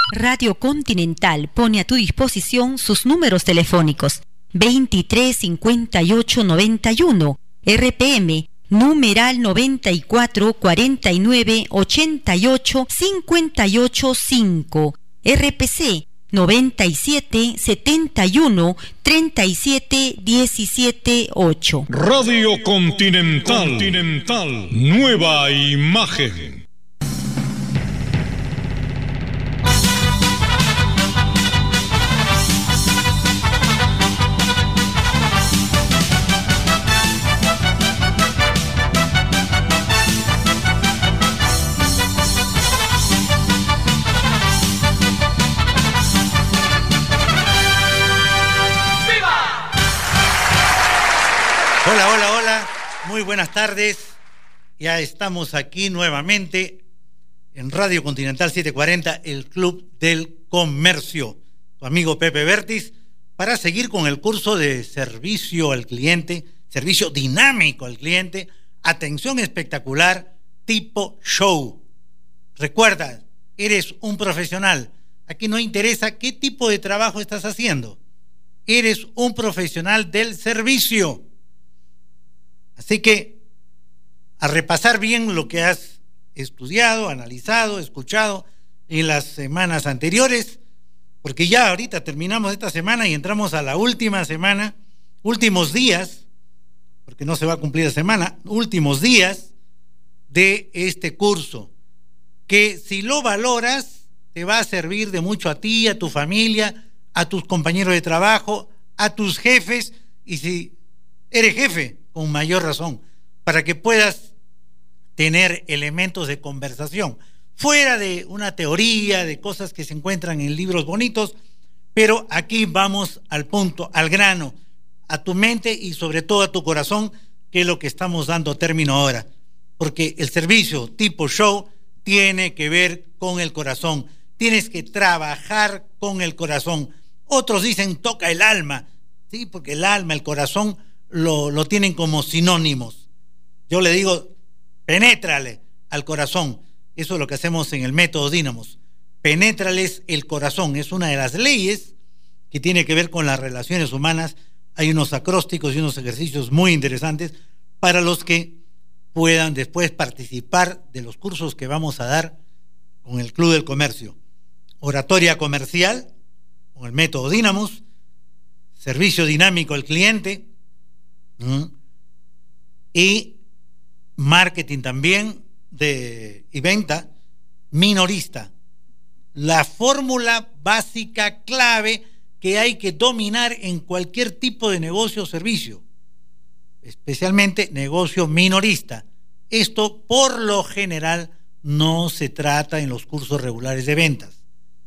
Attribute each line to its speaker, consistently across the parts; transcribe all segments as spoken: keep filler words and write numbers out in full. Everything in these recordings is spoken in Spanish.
Speaker 1: Radio Continental pone a tu disposición sus números telefónicos veintitrés cincuenta y ocho noventa y uno, R P M, numeral noventa y cuatro cuarenta y nueve ochenta y ocho cincuenta y ocho cinco, R P C noventa y siete setenta y uno treinta y siete diecisiete ocho.
Speaker 2: Radio Continental, Continental, nueva imagen.
Speaker 3: Hola, hola, hola, muy buenas tardes. Ya estamos aquí nuevamente en Radio Continental setecientos cuarenta, el Club del Comercio. Tu amigo Pepe Vértiz, para seguir con el curso de servicio al cliente, servicio dinámico al cliente, atención espectacular, tipo show. Recuerda, eres un profesional. Aquí no interesa qué tipo de trabajo estás haciendo. Eres un profesional del servicio. Así que, a repasar bien lo que has estudiado, analizado, escuchado en las semanas anteriores, porque ya ahorita terminamos esta semana y entramos a la última semana, últimos días, porque no se va a cumplir la semana, últimos días de este curso, que si lo valoras, te va a servir de mucho a ti, a tu familia, a tus compañeros de trabajo, a tus jefes, y si eres jefe, con mayor razón, para que puedas tener elementos de conversación, fuera de una teoría, de cosas que se encuentran en libros bonitos, pero aquí vamos al punto, al grano, a tu mente y sobre todo a tu corazón, que es lo que estamos dando término ahora, porque el servicio tipo show tiene que ver con el corazón, tienes que trabajar con el corazón. Otros dicen toca el alma, sí, porque el alma, el corazón Lo, lo tienen como sinónimos. Yo le digo, penétrale al corazón. Eso es lo que hacemos en el método Dínamos. Penétrales el corazón. Es una de las leyes que tiene que ver con las relaciones humanas. Hay unos acrósticos y unos ejercicios muy interesantes para los que puedan después participar de los cursos que vamos a dar con el Club del Comercio. Oratoria comercial, con el método Dínamos. Servicio dinámico al cliente. ¿Mm? Y marketing también de, y venta minorista, la fórmula básica clave que hay que dominar en cualquier tipo de negocio o servicio, especialmente negocio minorista. Esto por lo general no se trata en los cursos regulares de ventas.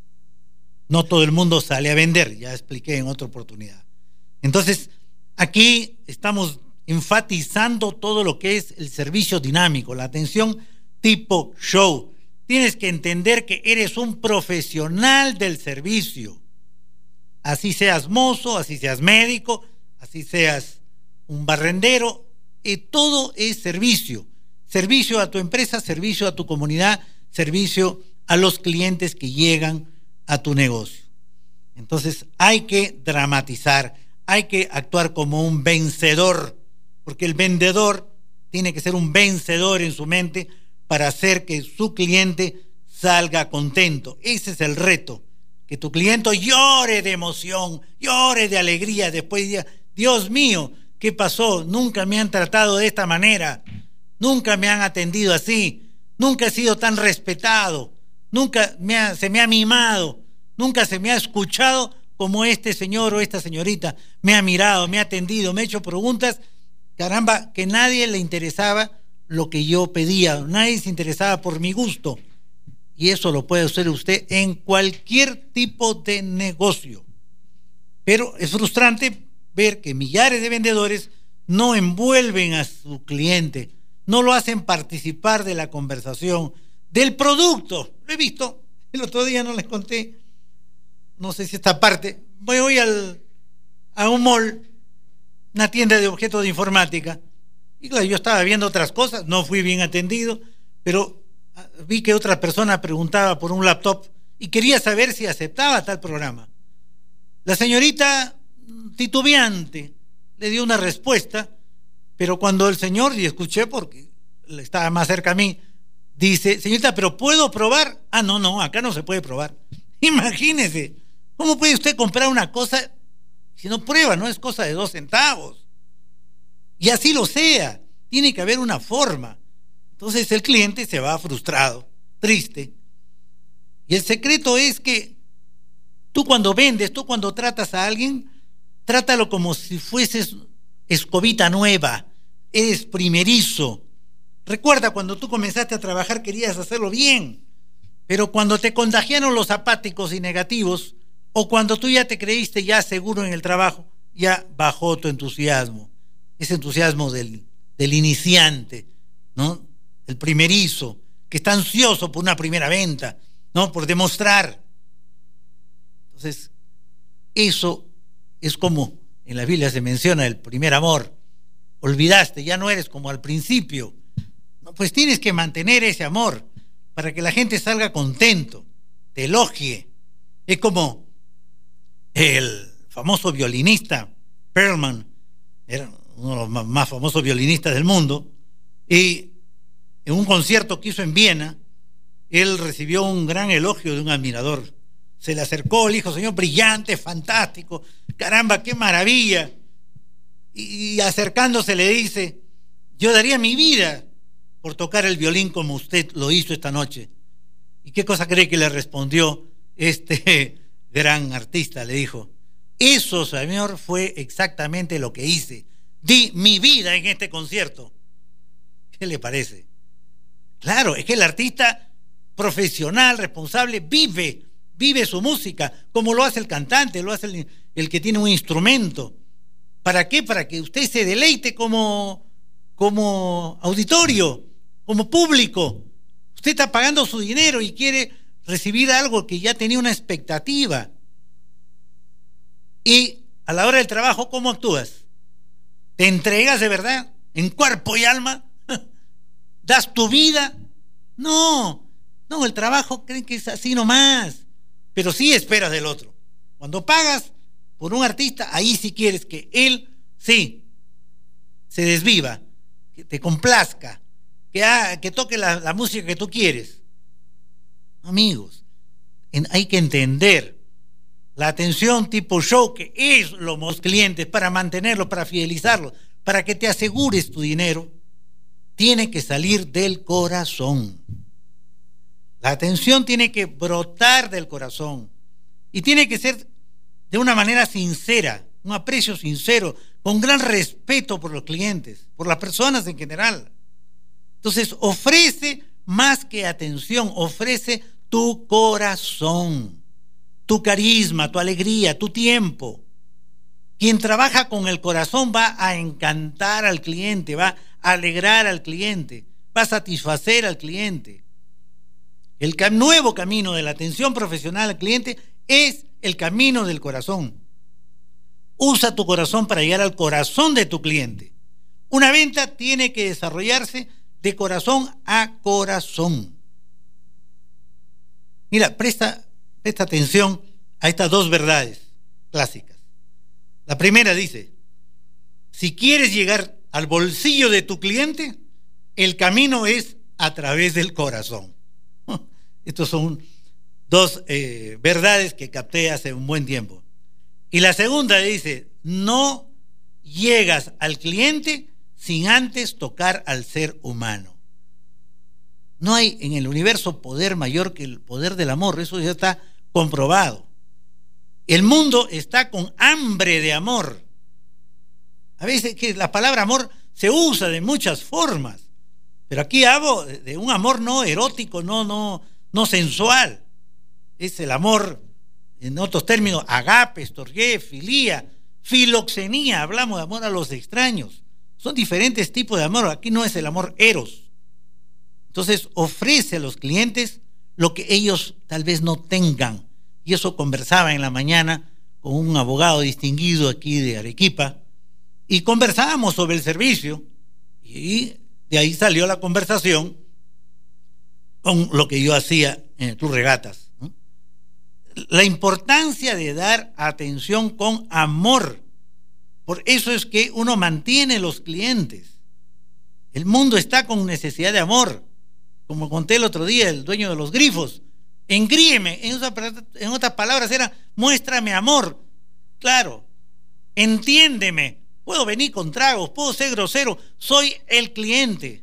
Speaker 3: No todo el mundo sale a vender, ya expliqué en otra oportunidad. Entonces, aquí estamos enfatizando todo lo que es el servicio dinámico, la atención tipo show. Tienes que entender que eres un profesional del servicio. Así seas mozo, así seas médico, así seas un barrendero, y todo es servicio. Servicio a tu empresa, servicio a tu comunidad, servicio a los clientes que llegan a tu negocio. Entonces hay que dramatizar, hay que actuar como un vencedor, porque el vendedor tiene que ser un vencedor en su mente para hacer que su cliente salga contento. Ese es el reto, que tu cliente llore de emoción, llore de alegría, después diga, Dios mío, ¿qué pasó? Nunca me han tratado de esta manera, nunca me han atendido así, nunca he sido tan respetado, nunca me ha, se me ha mimado, nunca se me ha escuchado como este señor o esta señorita me ha mirado, me ha atendido, me ha hecho preguntas, caramba, que nadie le interesaba lo que yo pedía, nadie se interesaba por mi gusto. Y eso lo puede hacer usted en cualquier tipo de negocio. Pero es frustrante ver que millares de vendedores no envuelven a su cliente, no lo hacen participar de la conversación, del producto. Lo he visto, el otro día no les conté, no sé si esta parte, voy hoy al, a un mall, una tienda de objetos de informática, y claro, yo estaba viendo otras cosas, no fui bien atendido, pero vi que otra persona preguntaba por un laptop y quería saber si aceptaba tal programa. La señorita, titubeante, le dio una respuesta, pero cuando el señor, y escuché porque estaba más cerca a mí, dice: señorita, ¿pero puedo probar? Ah, no, no, acá no se puede probar. Imagínese, ¿cómo puede usted comprar una cosa si no prueba? No es cosa de dos centavos. Y así lo sea, tiene que haber una forma. Entonces el cliente se va frustrado, triste. Y el secreto es que tú cuando vendes, tú cuando tratas a alguien, trátalo como si fueses escobita nueva, eres primerizo. Recuerda, cuando tú comenzaste a trabajar querías hacerlo bien, pero cuando te contagiaron los apáticos y negativos, o cuando tú ya te creíste ya seguro en el trabajo, ya bajó tu entusiasmo, ese entusiasmo del, del iniciante, ¿no? El primerizo, que está ansioso por una primera venta, ¿no? Por demostrar. Entonces, eso es como en la Biblia se menciona el primer amor. Olvidaste, ya no eres como al principio. No, pues tienes que mantener ese amor para que la gente salga contento, te elogie. Es como el famoso violinista Perlman, era uno de los más famosos violinistas del mundo, y en un concierto que hizo en Viena, él recibió un gran elogio de un admirador. Se le acercó, le dijo: señor, brillante, fantástico, caramba, qué maravilla. Y, y acercándose le dice: yo daría mi vida por tocar el violín como usted lo hizo esta noche. ¿Y qué cosa cree que le respondió este gran artista? Le dijo: eso, señor, fue exactamente lo que hice. Di mi vida en este concierto. ¿Qué le parece? Claro, es que el artista profesional, responsable, vive, vive su música, como lo hace el cantante, lo hace el, el que tiene un instrumento. ¿Para qué? Para que usted se deleite como, como auditorio, como público. Usted está pagando su dinero y quiere recibir algo que ya tenía una expectativa. Y a la hora del trabajo, ¿cómo actúas? ¿Te entregas de verdad, en cuerpo y alma? ¿Das tu vida? No, no, el trabajo creen que es así nomás, pero sí esperas del otro. Cuando pagas por un artista, ahí sí quieres que él, sí, se desviva, que te complazca, que, haga, que toque la, la música que tú quieres. Amigos, en, hay que entender la atención tipo show, que es los clientes, para mantenerlos, para fidelizarlos, para que te asegures tu dinero, tiene que salir del corazón. La atención tiene que brotar del corazón y tiene que ser de una manera sincera, un aprecio sincero, con gran respeto por los clientes, por las personas en general. Entonces, ofrece más que atención, ofrece tu corazón, tu carisma, tu alegría, tu tiempo. Quien trabaja con el corazón va a encantar al cliente, va a alegrar al cliente, va a satisfacer al cliente. El nuevo camino de la atención profesional al cliente es el camino del corazón. Usa tu corazón para llegar al corazón de tu cliente. Una venta tiene que desarrollarse de corazón a corazón. Mira, presta, presta atención a estas dos verdades clásicas. La primera dice: si quieres llegar al bolsillo de tu cliente, el camino es a través del corazón. Estos son dos eh, verdades que capté hace un buen tiempo. Y la segunda dice: no llegas al cliente sin antes tocar al ser humano. No hay en el universo poder mayor que el poder del amor, eso ya está comprobado. El mundo está con hambre de amor. A veces que la palabra amor se usa de muchas formas, pero aquí hablo de un amor no erótico, no, no, no sensual. Es el amor, en otros términos, agape, storge, filía, filoxenía. Hablamos de amor a los extraños. Son diferentes tipos de amor. Aquí no es el amor eros. Entonces ofrece a los clientes lo que ellos tal vez no tengan. Y eso conversaba en la mañana con un abogado distinguido aquí de Arequipa, y conversábamos sobre el servicio, y de ahí salió la conversación con lo que yo hacía en el Club Regatas, ¿no? la importancia de dar atención con amor. Por eso es que uno mantiene los clientes. El mundo está con necesidad de amor. Como conté el otro día, el dueño de los grifos. Engríeme, en, en otras palabras era, muéstrame amor. Claro, entiéndeme. Puedo venir con tragos, puedo ser grosero, soy el cliente.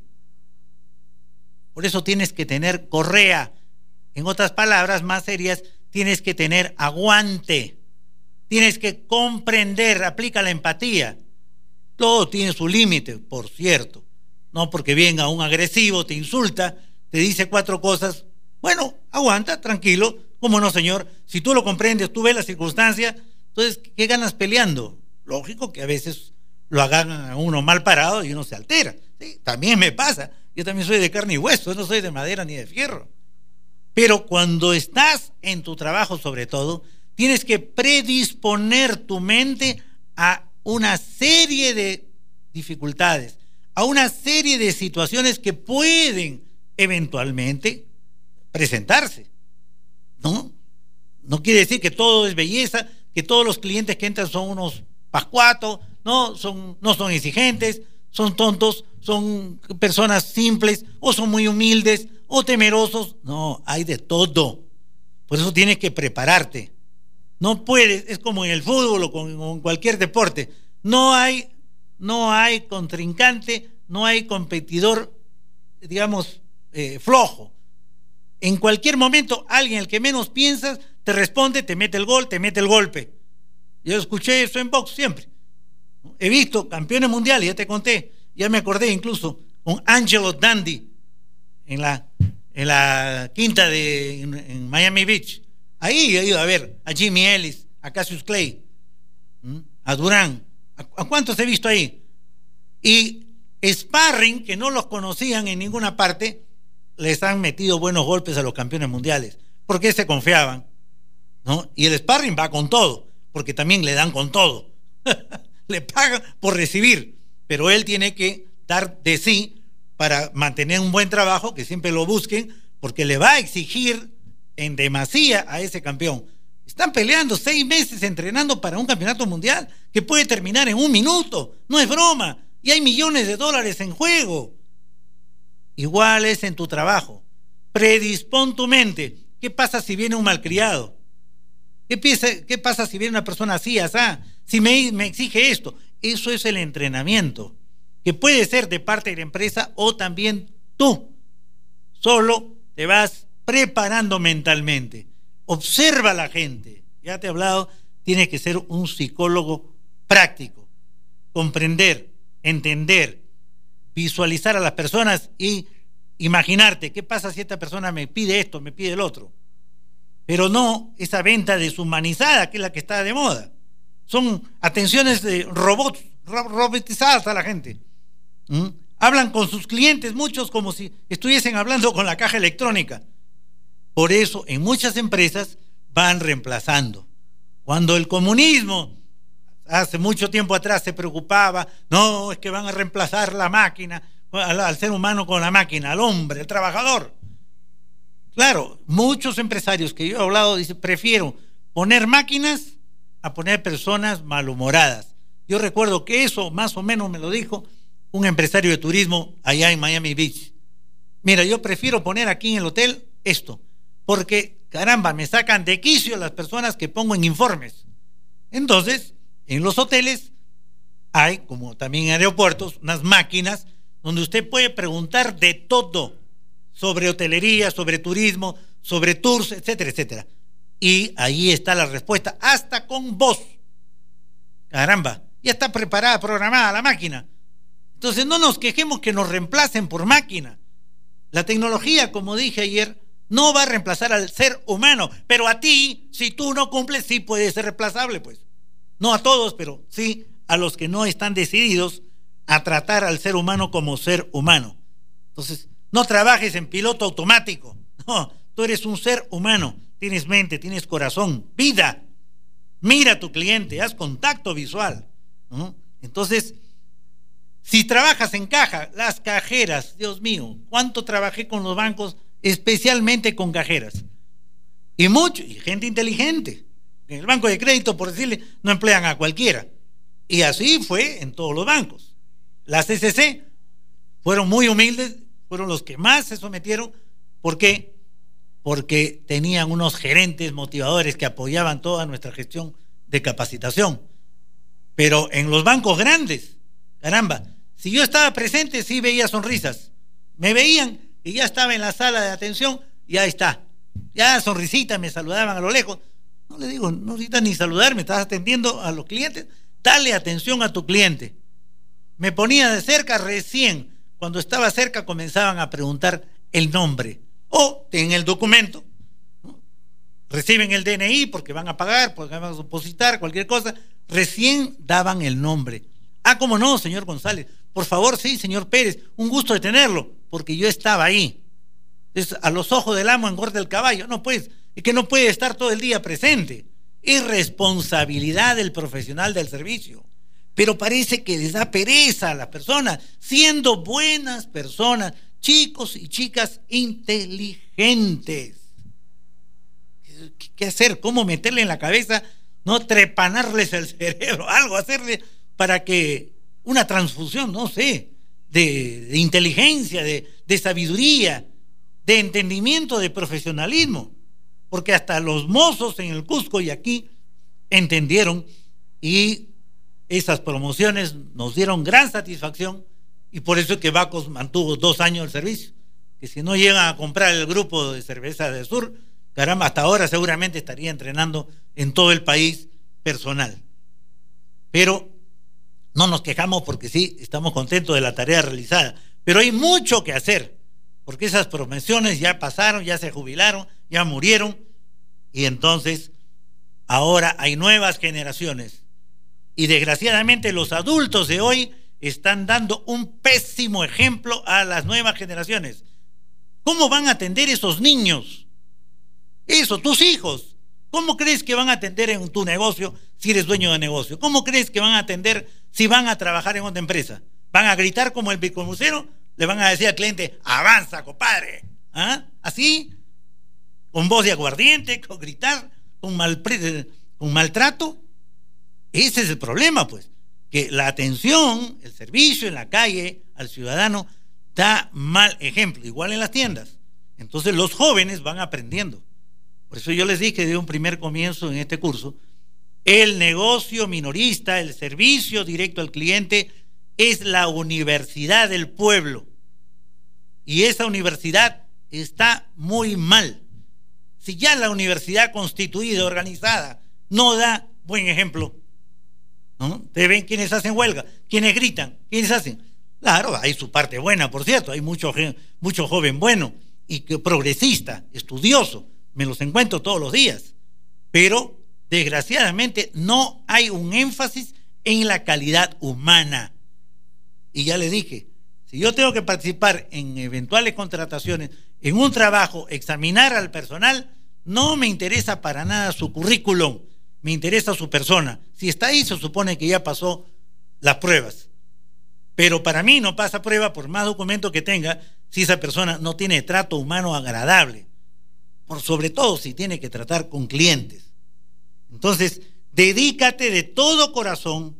Speaker 3: Por eso tienes que tener correa. En otras palabras más serias, tienes que tener aguante. Tienes que comprender, aplica la empatía. Todo tiene su límite, por cierto. No porque venga un agresivo, te insulta, te dice cuatro cosas. Bueno, aguanta, tranquilo. ¿Cómo no, señor? Si tú lo comprendes, tú ves la circunstancia, entonces, ¿qué ganas peleando? Lógico que a veces lo hagan a uno mal parado y uno se altera. ¿Sí? También me pasa. Yo también soy de carne y hueso, no soy de madera ni de fierro. Pero cuando estás en tu trabajo, sobre todo, tienes que predisponer tu mente a una serie de dificultades, a una serie de situaciones que pueden eventualmente presentarse. ¿No? No quiere decir que todo es belleza, que todos los clientes que entran son unos pascuatos, no son, no son exigentes, son tontos, son personas simples, o son muy humildes, o temerosos. No, hay de todo. Por eso tienes que prepararte. No puedes, es como en el fútbol o con, con cualquier deporte. No hay, no hay contrincante, no hay competidor, digamos, eh, flojo. En cualquier momento, alguien, el que menos piensas, te responde, te mete el gol, te mete el golpe. Yo escuché eso en box siempre. He visto campeones mundiales, ya te conté, ya me acordé incluso con Angelo Dundee en la, en la quinta de en, en Miami Beach. Ahí he ido a ver a Jimmy Ellis, a Cassius Clay, a Durán. ¿A, a cuántos he visto ahí? Y sparring, que no los conocían en ninguna parte, les han metido buenos golpes a los campeones mundiales, porque se confiaban, ¿no? Y el sparring va con todo, porque también le dan con todo. Le pagan por recibir, pero él tiene que dar de sí para mantener un buen trabajo, que siempre lo busquen, porque le va a exigir en demasía a ese campeón. Están peleando seis meses entrenando para un campeonato mundial que puede terminar en un minuto, no es broma, y hay millones de dólares en juego. Igual es en tu trabajo. Predispón tu mente. ¿Qué pasa si viene un malcriado? ¿Qué, piensa, qué pasa si viene una persona así, así? Si me, me exige esto. Eso es el entrenamiento, que puede ser de parte de la empresa o también tú. Solo te vas preparando mentalmente. Observa a la gente. Ya te he hablado, tienes que ser un psicólogo práctico. Comprender, entender, visualizar a las personas y imaginarte qué pasa si esta persona me pide esto, me pide el otro. Pero no esa venta deshumanizada que es la que está de moda. Son atenciones de robots, robotizadas a la gente. ¿Mm? Hablan con sus clientes muchos como si estuviesen hablando con la caja electrónica. Por eso en muchas empresas van reemplazando. Cuando el comunismo hace mucho tiempo atrás se preocupaba, no, es que van a reemplazar la máquina, al, al ser humano con la máquina, al hombre, al trabajador. Claro, muchos empresarios que yo he hablado dicen, prefiero poner máquinas a poner personas malhumoradas. Yo recuerdo que eso más o menos me lo dijo un empresario de turismo allá en Miami Beach. Mira, yo prefiero poner aquí en el hotel esto, porque caramba, me sacan de quicio las personas que pongo en informes. Entonces, en los hoteles hay, como también en aeropuertos, unas máquinas donde usted puede preguntar de todo sobre hotelería, sobre turismo, sobre tours, etcétera, etcétera. Y ahí está la respuesta, hasta con voz. Caramba, ya está preparada, programada la máquina. Entonces no nos quejemos que nos reemplacen por máquina. La tecnología, como dije ayer, no va a reemplazar al ser humano, pero a ti, si tú no cumples, sí puede ser reemplazable, pues. No a todos, pero sí a los que no están decididos a tratar al ser humano como ser humano. Entonces, no trabajes en piloto automático. No, tú eres un ser humano. Tienes mente, tienes corazón, vida. Mira a tu cliente, haz contacto visual, ¿no? Entonces, si trabajas en caja, las cajeras, Dios mío, ¿cuánto trabajé con los bancos, especialmente con cajeras? Y mucho, y gente inteligente. En el banco de crédito, por decirle, no emplean a cualquiera. Y así fue en todos los bancos. Las C C C fueron muy humildes, fueron los que más se sometieron. ¿Por qué? Porque tenían unos gerentes motivadores que apoyaban toda nuestra gestión de capacitación. Pero en los bancos grandes, caramba, si yo estaba presente, sí veía sonrisas. Me veían y ya estaba en la sala de atención, y ahí está. Ya sonrisita, me saludaban a lo lejos. No le digo, no necesitas ni saludarme, estás atendiendo a los clientes. Dale atención a tu cliente. Me ponía de cerca recién. Cuando estaba cerca comenzaban a preguntar el nombre. O en el documento, ¿no? Reciben el D N I porque van a pagar, porque van a depositar, cualquier cosa. Recién daban el nombre. Ah, ¿cómo no, señor González? Por favor, sí, señor Pérez, un gusto de tenerlo, porque yo estaba ahí. Es a los ojos del amo engorda el caballo. No, pues, es que no puede estar todo el día presente. Es responsabilidad del profesional del servicio. Pero parece que les da pereza a las personas, siendo buenas personas, chicos y chicas inteligentes. ¿Qué hacer? ¿Cómo meterle en la cabeza? No trepanarles el cerebro, algo hacerle para que una transfusión, no sé, de, de inteligencia, de, de sabiduría, de entendimiento, de profesionalismo. Porque hasta los mozos en el Cusco y aquí entendieron, y esas promociones nos dieron gran satisfacción, y por eso es que Bacos mantuvo dos años el servicio. Que si no llegan a comprar el grupo de cerveza del sur, caramba, hasta ahora seguramente estaría entrenando en todo el país personal. Pero no nos quejamos porque sí, estamos contentos de la tarea realizada. Pero hay mucho que hacer, porque esas promociones ya pasaron, ya se jubilaron, ya murieron, y entonces ahora hay nuevas generaciones. Y desgraciadamente los adultos de hoy están dando un pésimo ejemplo a las nuevas generaciones. ¿Cómo van a atender esos niños? Eso, tus hijos. ¿Cómo crees que van a atender en tu negocio si eres dueño de negocio? ¿Cómo crees que van a atender si van a trabajar en otra empresa? ¿Van a gritar como el bicomucero? ¿Le van a decir al cliente, avanza, compadre? ¿Ah? ¿Así? ¿Con voz de aguardiente? ¿Con gritar? ¿Con, mal, con maltrato? Ese es el problema, pues. Que la atención, el servicio en la calle al ciudadano da mal ejemplo, igual en las tiendas. Entonces los jóvenes van aprendiendo. Por eso yo les dije de un primer comienzo en este curso, el negocio minorista, el servicio directo al cliente es la universidad del pueblo. Y esa universidad está muy mal. Si ya la universidad constituida, organizada, no da buen ejemplo, ¿no? Te ven quienes hacen huelga, quienes gritan, quienes hacen. Claro, hay su parte buena, por cierto, hay mucho, mucho joven bueno y que progresista, estudioso, me los encuentro todos los días, pero desgraciadamente no hay un énfasis en la calidad humana. Y ya le dije, si yo tengo que participar en eventuales contrataciones, en un trabajo, examinar al personal, no me interesa para nada su currículum, me interesa su persona. Si está ahí, se supone que ya pasó las pruebas. Pero para mí no pasa prueba por más documento que tenga si esa persona no tiene trato humano agradable. Por sobre todo si tiene que tratar con clientes. Entonces, dedícate de todo corazón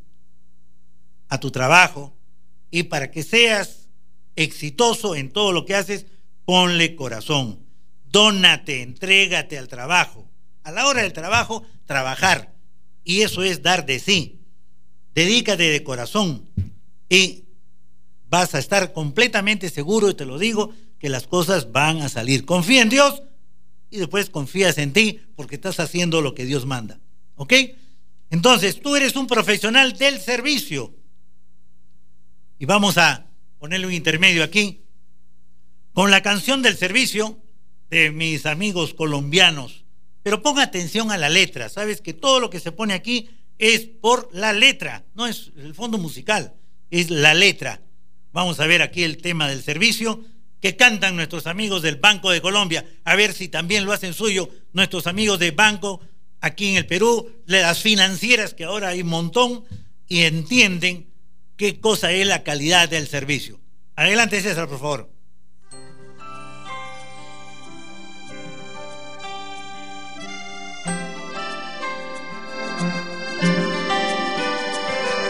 Speaker 3: a tu trabajo, y para que seas exitoso en todo lo que haces, ponle corazón. Dónate, entrégate al trabajo. A la hora del trabajo, trabajar. Y eso es dar de sí. Dedícate de corazón y vas a estar completamente seguro, y te lo digo, que las cosas van a salir. Confía en Dios y después confías en ti porque estás haciendo lo que Dios manda. ¿Ok? Entonces, tú eres un profesional del servicio. Y vamos a ponerle un intermedio aquí con la canción del servicio de mis amigos colombianos. Pero ponga atención a la letra. Sabes que todo lo que se pone aquí es por la letra, no es el fondo musical, es la letra. Vamos a ver aquí el tema del servicio que cantan nuestros amigos del Banco de Colombia, a ver si también lo hacen suyo nuestros amigos de banco aquí en el Perú, las financieras que ahora hay un montón y entienden qué cosa es la calidad del servicio. Adelante, César, por favor.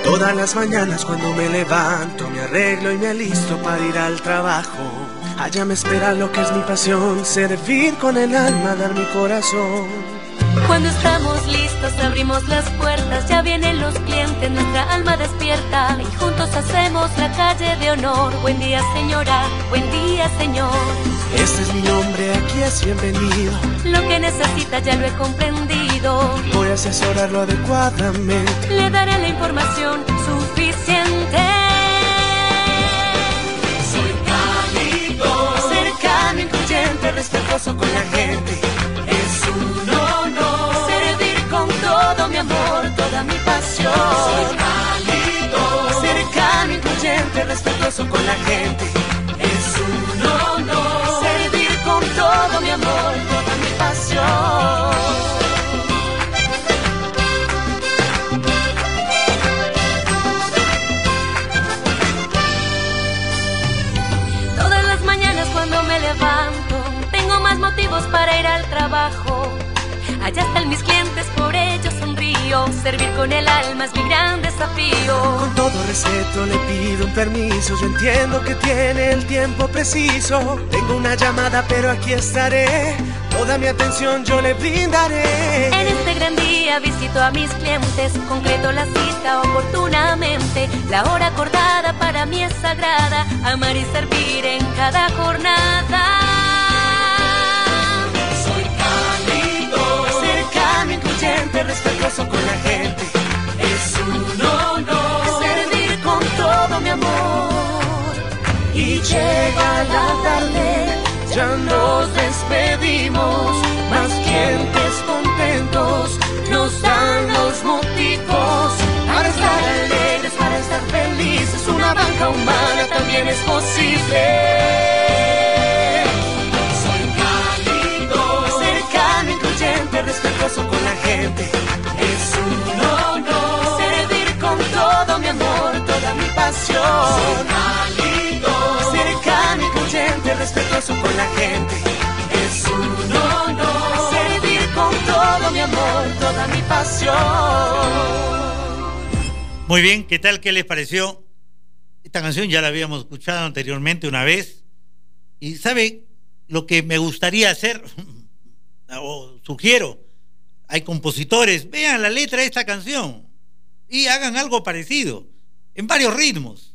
Speaker 4: Todas las mañanas cuando me levanto, me arreglo y me alisto para ir al trabajo. Allá me espera lo que es mi pasión, servir con el alma, dar mi corazón.
Speaker 5: Cuando estamos listos abrimos las puertas, ya vienen los clientes, nuestra alma despierta y juntos hacemos la calle de honor. Buen día señora, buen día señor.
Speaker 4: Este es mi nombre, aquí es bienvenido.
Speaker 5: Lo que necesita ya lo he comprendido.
Speaker 4: Voy a asesorarlo adecuadamente.
Speaker 5: Le daré la información suficiente.
Speaker 4: Soy cálido, cercano, incluyente, respetuoso con la gente. Es un honor servir con todo mi amor, toda mi pasión. Soy cálido, cercano, incluyente, respetuoso con la gente. Es un honor servir con todo mi amor, toda mi pasión.
Speaker 5: Todas las mañanas cuando me levanto, tengo más motivos para ir al trabajo. Allá están mis clientes, por ellos sonrío. Servir con el alma es mi gran desafío.
Speaker 4: Con todo respeto le pido un permiso. Yo entiendo que tiene el tiempo preciso. Tengo una llamada pero aquí estaré. Toda mi atención yo le brindaré.
Speaker 5: En este gran día visito a mis clientes. Concreto la cita oportunamente. La hora acordada para mí es sagrada. Amar y servir en cada jornada. Incluyente, respetuoso con la gente. Es un honor servir con todo mi amor.
Speaker 4: Y llega la tarde, ya nos despedimos. Más clientes contentos nos dan los motivos para estar alegres, para estar felices. Una banca humana también es posible. Respetuoso con la gente. Es un honor servir con todo mi amor, toda mi pasión. Soy cálido, cercano, incluyente, respetuoso con la gente. Es un honor servir con todo mi amor, toda mi pasión.
Speaker 3: Muy bien, ¿qué tal? ¿Qué les pareció? Esta canción ya la habíamos escuchado anteriormente una vez. Y ¿sabe lo que me gustaría hacer? O sugiero, hay compositores, vean la letra de esta canción y hagan algo parecido en varios ritmos.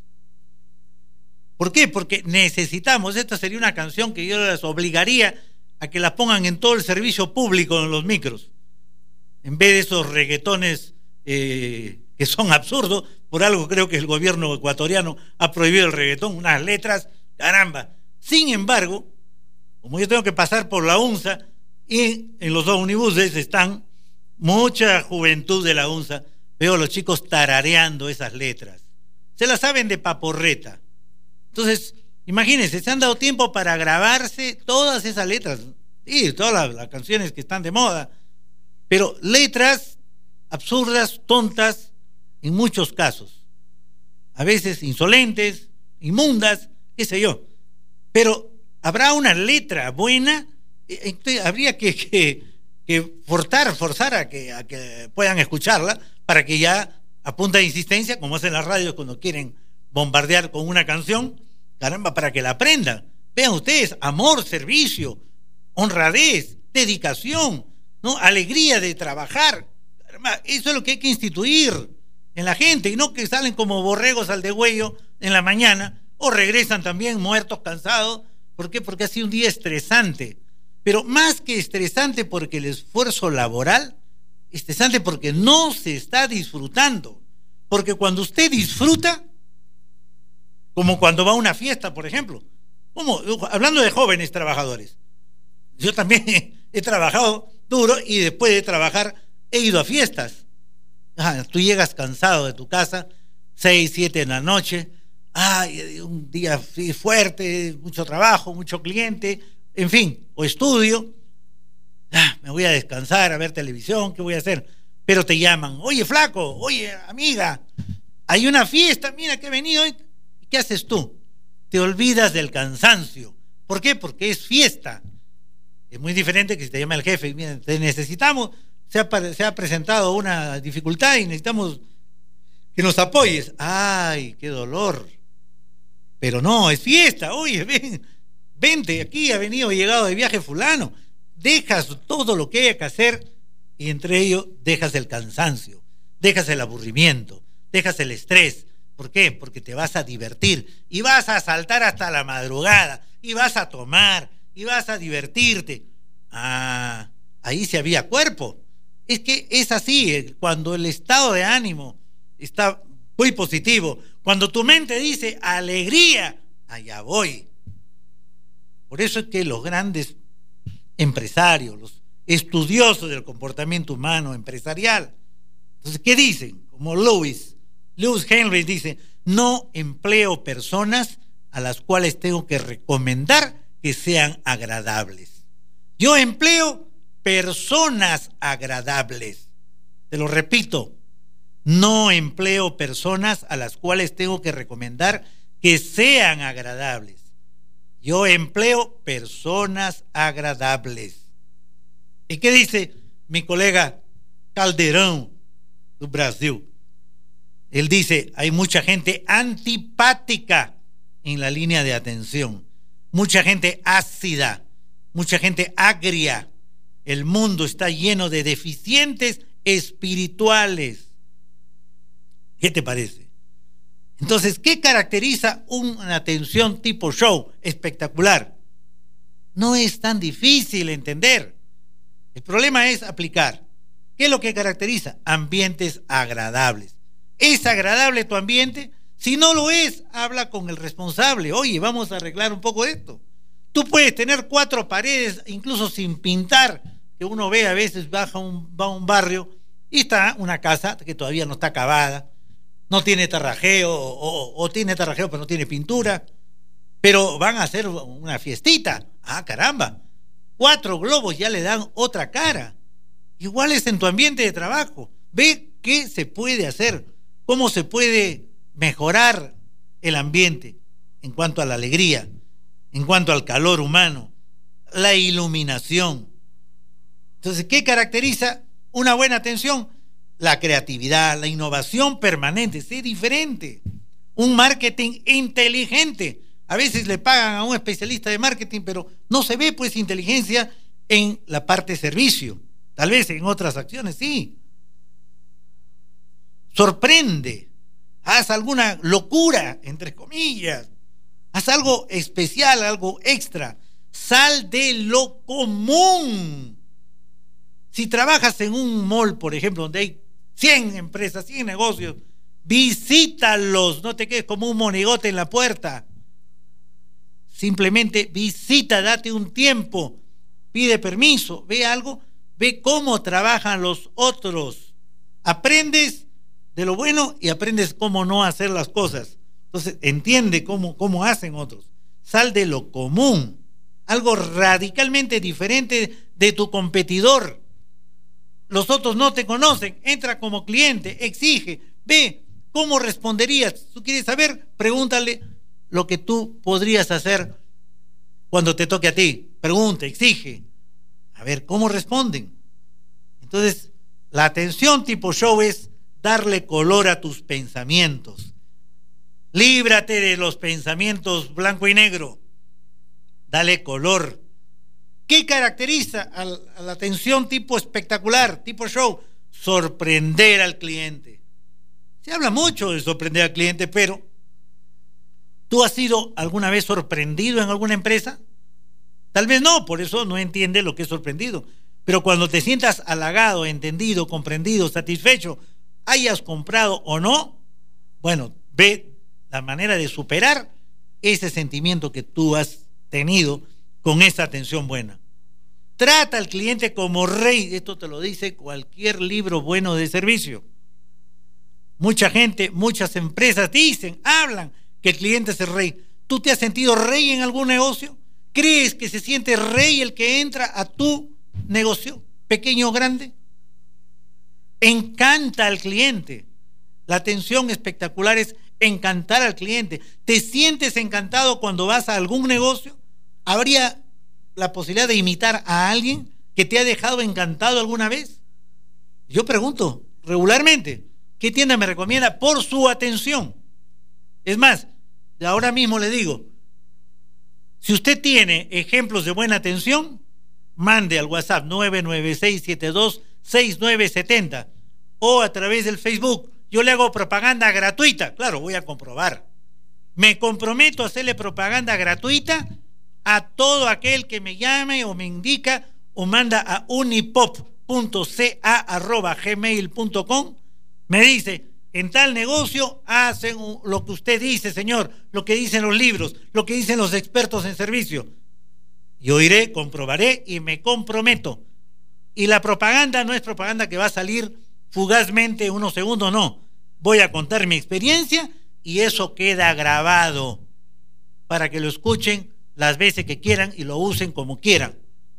Speaker 3: ¿Por qué? Porque necesitamos, esta sería una canción que yo les obligaría a que la pongan en todo el servicio público en los micros, en vez de esos reggaetones eh, que son absurdos. Por algo creo que el gobierno ecuatoriano ha prohibido el reggaetón, unas letras, caramba. Sin embargo, como yo tengo que pasar por la UNSA, y en los ómnibuses están mucha juventud de la UNSA, veo a los chicos tarareando esas letras, se las saben de paporreta. Entonces, imagínense, se han dado tiempo para grabarse todas esas letras, y todas las, las canciones que están de moda, pero letras absurdas, tontas, en muchos casos, a veces insolentes, inmundas, qué sé yo, pero habrá una letra buena. Entonces, habría que, que, que forzar, forzar a que, a que puedan escucharla para que ya a punta de insistencia, como hacen las radios cuando quieren bombardear con una canción, caramba, para que la aprendan. Vean ustedes, amor, servicio, honradez, dedicación, ¿no? Alegría de trabajar. Caramba, eso es lo que hay que instituir en la gente, y no que salen como borregos al degüello en la mañana o regresan también muertos, cansados. ¿Por qué? Porque ha sido un día estresante. Pero más que estresante porque el esfuerzo laboral, estresante porque no se está disfrutando. Porque cuando usted disfruta, como cuando va a una fiesta, por ejemplo, como, hablando de jóvenes trabajadores, yo también he trabajado duro y después de trabajar he ido a fiestas. Ah, tú llegas cansado de tu casa, seis, siete en la noche, ay, un día fuerte, mucho trabajo, mucho cliente, en fin, o estudio, ah, me voy a descansar, a ver televisión, ¿qué voy a hacer? Pero te llaman, oye flaco, oye amiga, hay una fiesta, mira que he venido hoy. ¿Qué haces tú? Te olvidas del cansancio. ¿Por qué? Porque es fiesta. Es muy diferente que si te llama el jefe, mira, te necesitamos, se ha, se ha presentado una dificultad y necesitamos que nos apoyes. ¡Ay, qué dolor! Pero no, es fiesta. Oye, ven, vente, aquí ha venido, llegado de viaje fulano. Dejas todo lo que haya que hacer y entre ellos dejas el cansancio, dejas el aburrimiento, dejas el estrés. ¿Por qué? Porque te vas a divertir y vas a saltar hasta la madrugada y vas a tomar y vas a divertirte. Ah, ahí sí había cuerpo. Es que es así, cuando el estado de ánimo está muy positivo, cuando tu mente dice alegría, allá voy. Por eso es que los grandes empresarios, los estudiosos del comportamiento humano empresarial, entonces, ¿qué dicen? Como Lewis, Lewis Henry dice, no empleo personas a las cuales tengo que recomendar que sean agradables. Yo empleo personas agradables. Te lo repito, no empleo personas a las cuales tengo que recomendar que sean agradables. Yo empleo personas agradables. ¿Y qué dice mi colega Calderón do Brasil? Él dice, hay mucha gente antipática en la línea de atención, mucha gente ácida, mucha gente agria. El mundo está lleno de deficientes espirituales. ¿Qué te parece? Entonces, ¿qué caracteriza una atención tipo show espectacular? No es tan difícil entender. El problema es aplicar. ¿Qué es lo que caracteriza? Ambientes agradables. ¿Es agradable tu ambiente? Si no lo es, habla con el responsable. Oye, vamos a arreglar un poco esto. Tú puedes tener cuatro paredes, incluso sin pintar, que uno ve a veces, baja un, va a un barrio y está una casa que todavía no está acabada, no tiene tarrajeo, o, o, o tiene tarrajeo pero no tiene pintura, pero van a hacer una fiestita. Ah, caramba, cuatro globos ya le dan otra cara. Igual es en tu ambiente de trabajo. Ve qué se puede hacer, cómo se puede mejorar el ambiente en cuanto a la alegría, en cuanto al calor humano, la iluminación. Entonces, ¿qué caracteriza una buena atención? La creatividad, la innovación permanente, ser diferente, un marketing inteligente. A veces le pagan a un especialista de marketing, pero no se ve pues inteligencia en la parte de servicio. Tal vez en otras acciones sí. Sorprende, haz alguna locura, entre comillas, haz algo especial, algo extra, sal de lo común. Si trabajas en un mall, por ejemplo, donde hay cien empresas, cien negocios, visítalos, no te quedes como un monigote en la puerta. Simplemente visita, date un tiempo, pide permiso, ve algo, ve cómo trabajan los otros. Aprendes de lo bueno y aprendes cómo no hacer las cosas. Entonces, entiende cómo, cómo hacen otros. Sal de lo común, algo radicalmente diferente de tu competidor. Los otros no te conocen, entra como cliente, exige, ve cómo responderías. ¿Tú quieres saber? Pregúntale lo que tú podrías hacer cuando te toque a ti. Pregunta, exige. A ver, ¿cómo responden? Entonces, la atención tipo show es darle color a tus pensamientos. Líbrate de los pensamientos blanco y negro. Dale color. ¿Qué caracteriza a la atención tipo espectacular, tipo show? Sorprender al cliente. Se habla mucho de sorprender al cliente, pero ¿tú has sido alguna vez sorprendido en alguna empresa? Tal vez no, por eso no entiendes lo que es sorprendido. Pero cuando te sientas halagado, entendido, comprendido, satisfecho, hayas comprado o no, bueno, ve la manera de superar ese sentimiento que tú has tenido con esa atención buena. Trata al cliente como rey. Esto te lo dice cualquier libro bueno de servicio. Mucha gente, muchas empresas dicen, hablan que el cliente es el rey. ¿Tú te has sentido rey en algún negocio? ¿Crees que se siente rey el que entra a tu negocio, pequeño o grande? Encanta al cliente. La atención espectacular es encantar al cliente. ¿Te sientes encantado cuando vas a algún negocio? ¿Habría la posibilidad de imitar a alguien que te ha dejado encantado alguna vez? Yo pregunto regularmente, ¿Qué tienda me recomienda? Por su atención. Es más, ahora mismo le digo, si usted tiene ejemplos de buena atención, mande al WhatsApp nueve nueve seis siete dos seis nueve siete cero o a través del Facebook. Yo le hago propaganda gratuita. Claro, voy a comprobar. Me comprometo a hacerle propaganda gratuita a todo aquel que me llame o me indica o manda a unipop punto ca arroba gmail punto com. Me dice, en tal negocio hacen lo que usted dice, señor, lo que dicen los libros, lo que dicen los expertos en servicio. Yo iré, comprobaré y me comprometo. Y la propaganda no es propaganda que va a salir fugazmente en unos segundos, no. Voy a contar mi experiencia y eso queda grabado para que lo escuchen las veces que quieran y lo usen como quieran.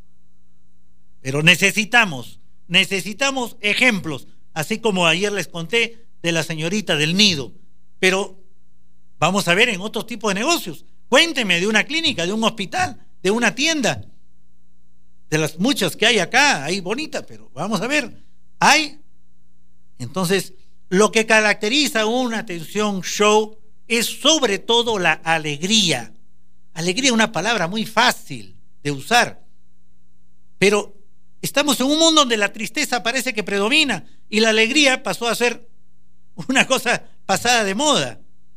Speaker 3: Pero necesitamos, necesitamos ejemplos, así como ayer les conté de la señorita del nido. Pero vamos a ver en otros tipos de negocios. Cuénteme de una clínica, de un hospital, de una tienda, de las muchas que hay acá, hay bonitas, pero vamos a ver, hay. Entonces, lo que caracteriza una atención show es sobre todo la alegría. Alegría es una palabra muy fácil de usar, pero estamos en un mundo donde la tristeza parece que predomina y la alegría pasó a ser una cosa pasada de moda.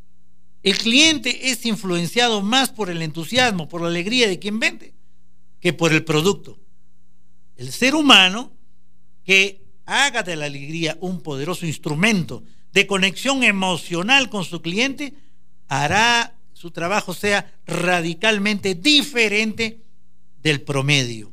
Speaker 3: El cliente es influenciado más por el entusiasmo, por la alegría de quien vende, que por el producto. El ser humano que haga de la alegría un poderoso instrumento de conexión emocional con su cliente, hará su trabajo sea radicalmente diferente del promedio.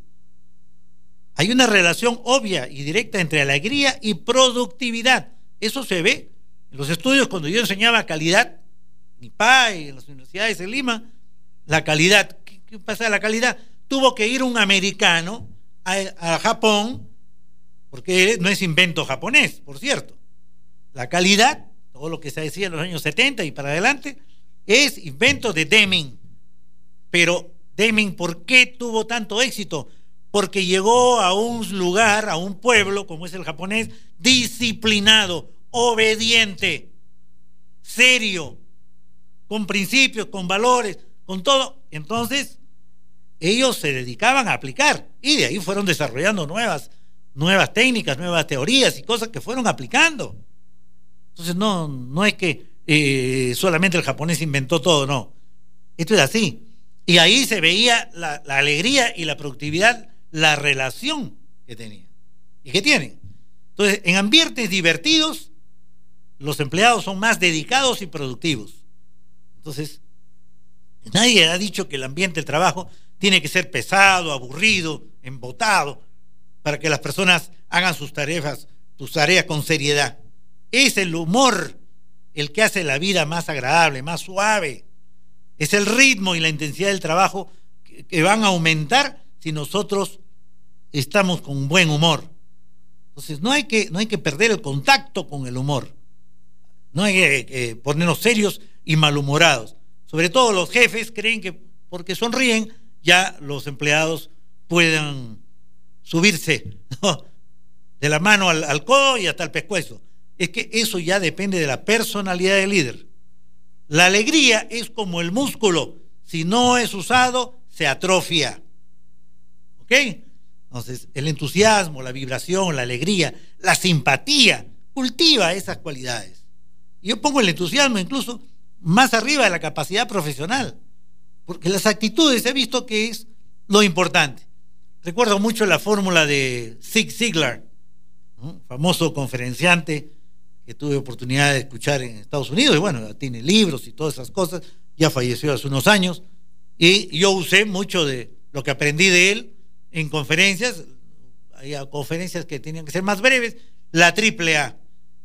Speaker 3: Hay una relación obvia y directa entre alegría y productividad. Eso se ve en los estudios cuando yo enseñaba calidad, en I P A y en las universidades de Lima. La calidad, ¿qué, qué pasa? La calidad, tuvo que ir un americano a, a Japón, porque no es invento japonés, por cierto. La calidad, todo lo que se decía en los años setenta y para adelante, es invento de Deming. Pero Deming, ¿por qué tuvo tanto éxito? Porque llegó a un lugar, a un pueblo, como es el japonés, disciplinado, obediente, serio, con principios, con valores, con todo. Entonces, ellos se dedicaban a aplicar y de ahí fueron desarrollando nuevas, nuevas técnicas, nuevas teorías y cosas que fueron aplicando. Entonces, no, no es que eh, solamente el japonés inventó todo, no. Esto es así. Y ahí se veía la, la alegría y la productividad, la relación que tenían y que tienen. Entonces, en ambientes divertidos, los empleados son más dedicados y productivos. Entonces, nadie ha dicho que el ambiente de trabajo tiene que ser pesado, aburrido, embotado, para que las personas hagan sus tareas, sus tareas con seriedad. Es el humor el que hace la vida más agradable, más suave. Es el ritmo y la intensidad del trabajo que, que van a aumentar si nosotros estamos con buen humor. Entonces no hay que, no hay que perder el contacto con el humor. No hay que, que ponernos serios y malhumorados. Sobre todo los jefes creen que porque sonríen ya los empleados puedan subirse, ¿no?, de la mano al, al codo y hasta el pescuezo. Es que eso ya depende de la personalidad del líder. La alegría es como el músculo. Si no es usado, se atrofia. ¿Ok? Entonces, el entusiasmo, la vibración, la alegría, la simpatía, cultiva esas cualidades. Yo pongo el entusiasmo incluso más arriba de la capacidad profesional, porque las actitudes he visto que es lo importante. Recuerdo mucho la fórmula de Zig Ziglar, ¿no?, famoso conferenciante que tuve oportunidad de escuchar en Estados Unidos, y bueno, tiene libros y todas esas cosas, ya falleció hace unos años, y yo usé mucho de lo que aprendí de él en conferencias. Había conferencias que tenían que ser más breves. La triple A.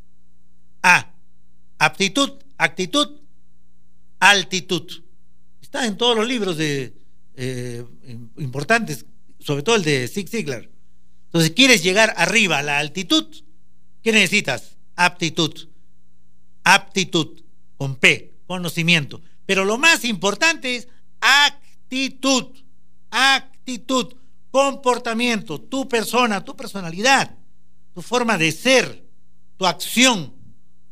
Speaker 3: A, aptitud, actitud, altitud. Está en todos los libros de eh, importantes, sobre todo el de Zig Ziglar. Entonces, ¿quieres llegar arriba a la altitud? ¿Qué necesitas? Aptitud. Aptitud, con P, conocimiento. Pero lo más importante es actitud. Actitud, comportamiento, tu persona, tu personalidad, tu forma de ser, tu acción.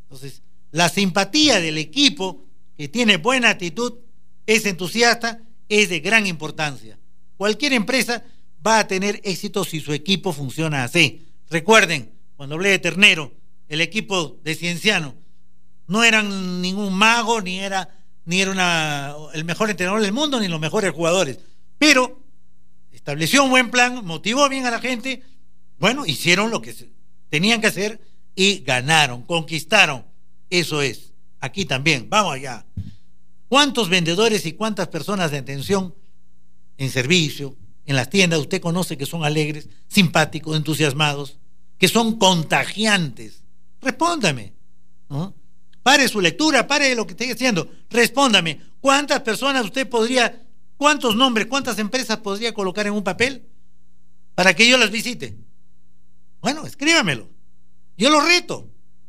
Speaker 3: Entonces, la simpatía del equipo que tiene buena actitud, es entusiasta, es de gran importancia. Cualquier empresa va a tener éxito si su equipo funciona así. Recuerden, cuando hablé de Ternero, el equipo de Cienciano no eran ningún mago, ni era, ni era una, el mejor entrenador del mundo, ni los mejores jugadores, pero estableció un buen plan, motivó bien a la gente, bueno, hicieron lo que tenían que hacer y ganaron, conquistaron. Eso es, aquí también, vamos allá. ¿Cuántos vendedores y cuántas personas de atención en servicio, en las tiendas, usted conoce que son alegres, simpáticos, entusiasmados, que son contagiantes? Respóndame, ¿no? Pare su lectura, pare lo que esté haciendo, respóndame. ¿Cuántas personas usted podría, cuántos nombres, cuántas empresas podría colocar en un papel para que yo las visite? Bueno, escríbamelo, yo lo reto.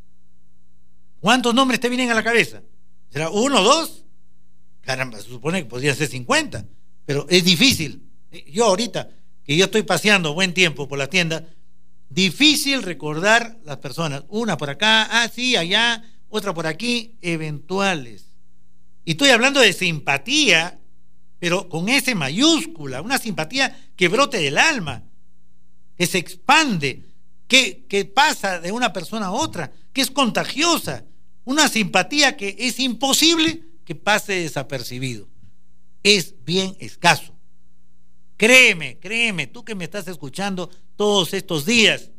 Speaker 3: ¿Cuántos nombres te vienen a la cabeza? ¿Será uno o dos? Caramba, se supone que podrían ser cincuenta, pero es difícil. Yo ahorita, que yo estoy paseando buen tiempo por la tienda, difícil recordar las personas. Una por acá, ah, sí, allá, otra por aquí, eventuales. Y estoy hablando de simpatía, pero con S mayúscula, una simpatía que brote del alma, que se expande, que, que pasa de una persona a otra, que es contagiosa, una simpatía que es imposible que pase desapercibido. Es bien escaso. Créeme, créeme, tú que me estás escuchando todos estos días,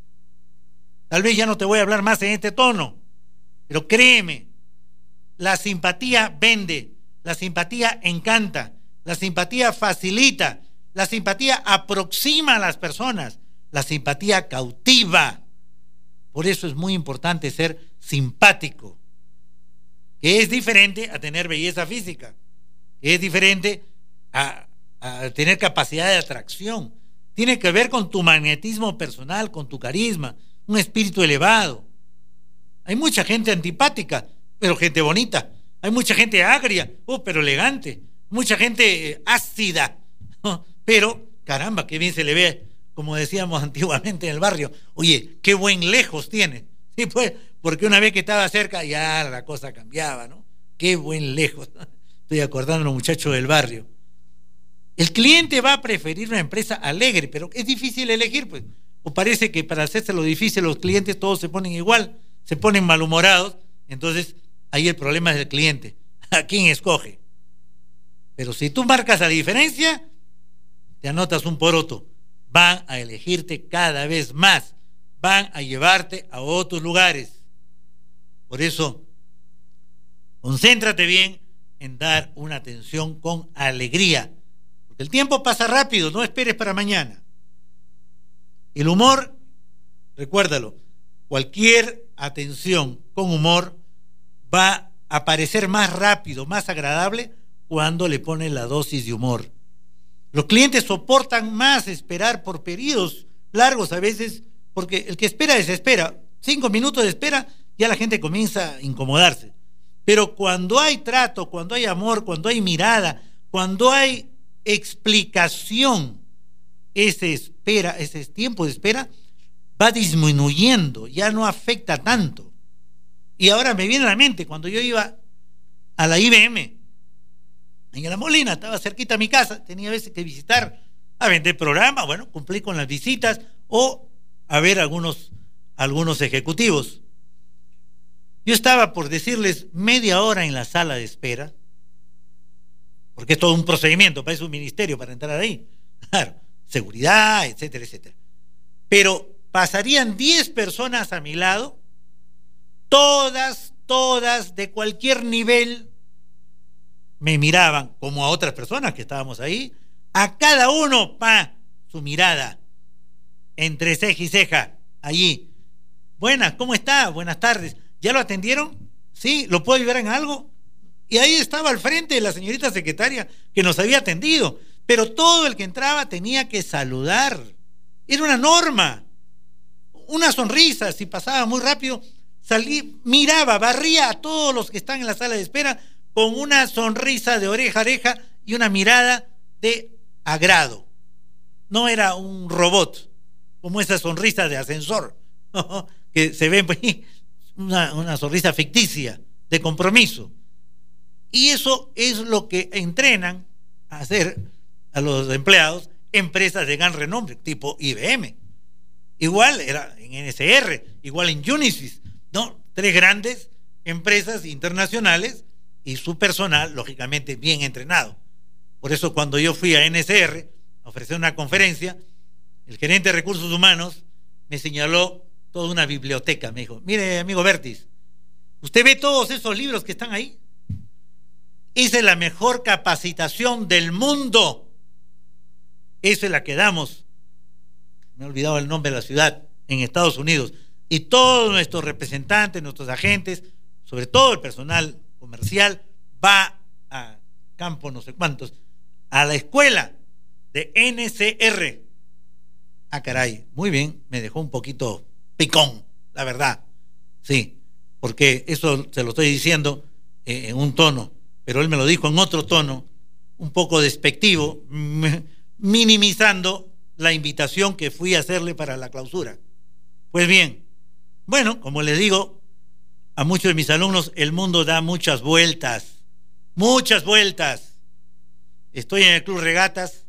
Speaker 3: tal vez ya no te voy a hablar más en este tono, pero créeme, la simpatía vende, la simpatía encanta, la simpatía facilita, la simpatía aproxima a las personas, la simpatía cautiva. Por eso es muy importante ser simpático, que es diferente a tener belleza física, que es diferente a, a tener capacidad de atracción. Tiene que ver con tu magnetismo personal, con tu carisma, un espíritu elevado. Hay mucha gente antipática, pero gente bonita. Hay mucha gente agria, oh, pero elegante. Mucha gente eh, ácida, oh, pero caramba, qué bien se le ve, como decíamos antiguamente en el barrio. Oye, qué buen lejos tiene. Sí, pues, porque una vez que estaba cerca, ya la cosa cambiaba, ¿no? Qué buen lejos. Estoy acordando a los muchachos del barrio. El cliente va a preferir una empresa alegre, pero es difícil elegir, pues. O parece que para hacerse lo difícil, los clientes todos se ponen igual, se ponen malhumorados. Entonces, ahí el problema es del cliente. ¿A quién escoge? Pero si tú marcas la diferencia, te anotas un poroto. Van a elegirte cada vez más. Van a llevarte a otros lugares. Por eso, concéntrate bien en dar una atención con alegría. Porque el tiempo pasa rápido, no esperes para mañana. El humor, recuérdalo, cualquier atención con humor va a parecer más rápido, más agradable cuando le pones la dosis de humor. Los clientes soportan más esperar por periodos largos a veces, porque el que espera desespera. Cinco minutos de espera, ya la gente comienza a incomodarse. Pero cuando hay trato, cuando hay amor, cuando hay mirada, cuando hay explicación, ese espera, ese tiempo de espera va disminuyendo, ya no afecta tanto. Y ahora me viene a la mente cuando yo iba a la I B M en La Molina, estaba cerquita a mi casa, tenía a veces que visitar a vender programa, bueno, cumplí con las visitas o a ver algunos, algunos ejecutivos. Yo estaba por decirles media hora en la sala de espera, porque es todo un procedimiento, parece un ministerio para entrar ahí, claro, seguridad, etcétera, etcétera. Pero pasarían diez personas a mi lado, todas, todas, de cualquier nivel, me miraban como a otras personas que estábamos ahí, a cada uno, pa, su mirada, entre ceja y ceja, allí. Buenas, ¿cómo está? Buenas tardes. ¿Ya lo atendieron? Sí, ¿lo puedo ayudar en algo? Y ahí estaba al frente la señorita secretaria que nos había atendido, pero todo el que entraba tenía que saludar. Era una norma. Una sonrisa, si pasaba muy rápido, salí, miraba, barría a todos los que están en la sala de espera con una sonrisa de oreja a oreja y una mirada de agrado. No era un robot, como esa sonrisa de ascensor, que se ve una, una sonrisa ficticia, de compromiso. Y eso es lo que entrenan a hacer a los empleados empresas de gran renombre, tipo I B M. Igual era en N S R, igual en Unisys, ¿no? Tres grandes empresas internacionales y su personal, lógicamente, bien entrenado. Por eso cuando yo fui a N S R a ofrecer una conferencia, el gerente de recursos humanos me señaló toda una biblioteca. Me dijo, mire, amigo Bertis, ¿usted ve todos esos libros que están ahí? Esa es la mejor capacitación del mundo. Esa es la que damos, me he olvidado el nombre de la ciudad, en Estados Unidos. Y todos nuestros representantes, nuestros agentes, sobre todo el personal comercial, va a campo no sé cuántos, a la escuela de N S R. Ah, caray, muy bien, me dejó un poquito picón, la verdad. Sí, porque eso se lo estoy diciendo eh, en un tono, pero él me lo dijo en otro tono, un poco despectivo, minimizando la invitación que fui a hacerle para la clausura. Pues bien, bueno, como les digo a muchos de mis alumnos, el mundo da muchas vueltas, muchas vueltas. Estoy en el Club Regatas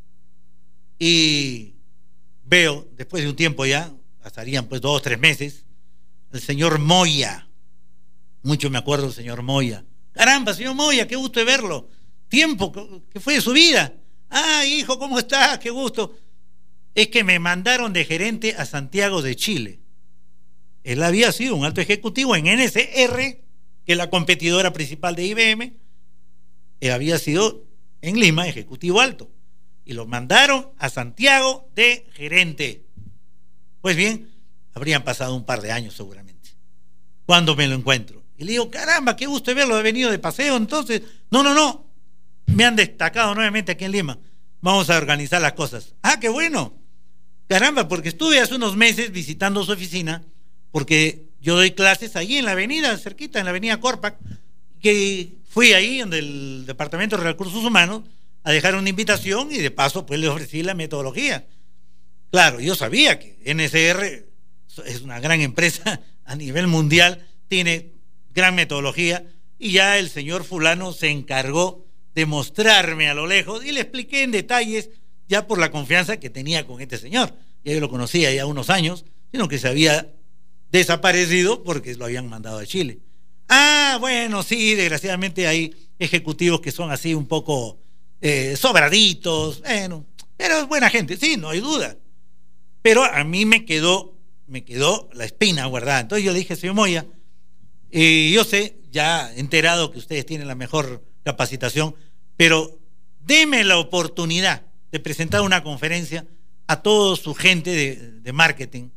Speaker 3: y veo, después de un tiempo ya, pasarían pues dos o tres meses, el señor Moya. Mucho me acuerdo del señor Moya. Caramba, señor Moya, qué gusto de verlo. Tiempo, ¿qué fue de su vida? Ah, hijo, ¿cómo estás? Qué gusto. Es que me mandaron de gerente a Santiago de Chile. Él había sido un alto ejecutivo en N S R, que es la competidora principal de I B M. Él había sido en Lima ejecutivo alto. Y lo mandaron a Santiago de gerente. Pues bien, habrían pasado un par de años seguramente, cuando me lo encuentro. Y le digo, caramba, qué gusto de verlo, ha venido de paseo entonces. No, no, no, me han destacado nuevamente aquí en Lima. Vamos a organizar las cosas. Ah, qué bueno. Caramba, porque estuve hace unos meses visitando su oficina, porque yo doy clases ahí en la avenida, cerquita, en la avenida Corpac, que fui ahí donde el Departamento de Recursos Humanos a dejar una invitación y de paso pues le ofrecí la metodología. Claro, yo sabía que N S R es una gran empresa a nivel mundial, tiene gran metodología, y ya el señor fulano se encargó de mostrarme a lo lejos y le expliqué en detalles, ya por la confianza que tenía con este señor. Ya yo lo conocía ya unos años, sino que se había desaparecido porque lo habían mandado a Chile. Ah, bueno, sí, desgraciadamente hay ejecutivos que son así un poco eh, sobraditos, bueno, pero es buena gente, sí, no hay duda. Pero a mí me quedó, me quedó la espina guardada. Entonces yo le dije, señor Moya, eh, yo sé, ya enterado que ustedes tienen la mejor capacitación, pero deme la oportunidad de presentar una conferencia a toda su gente de, de marketing.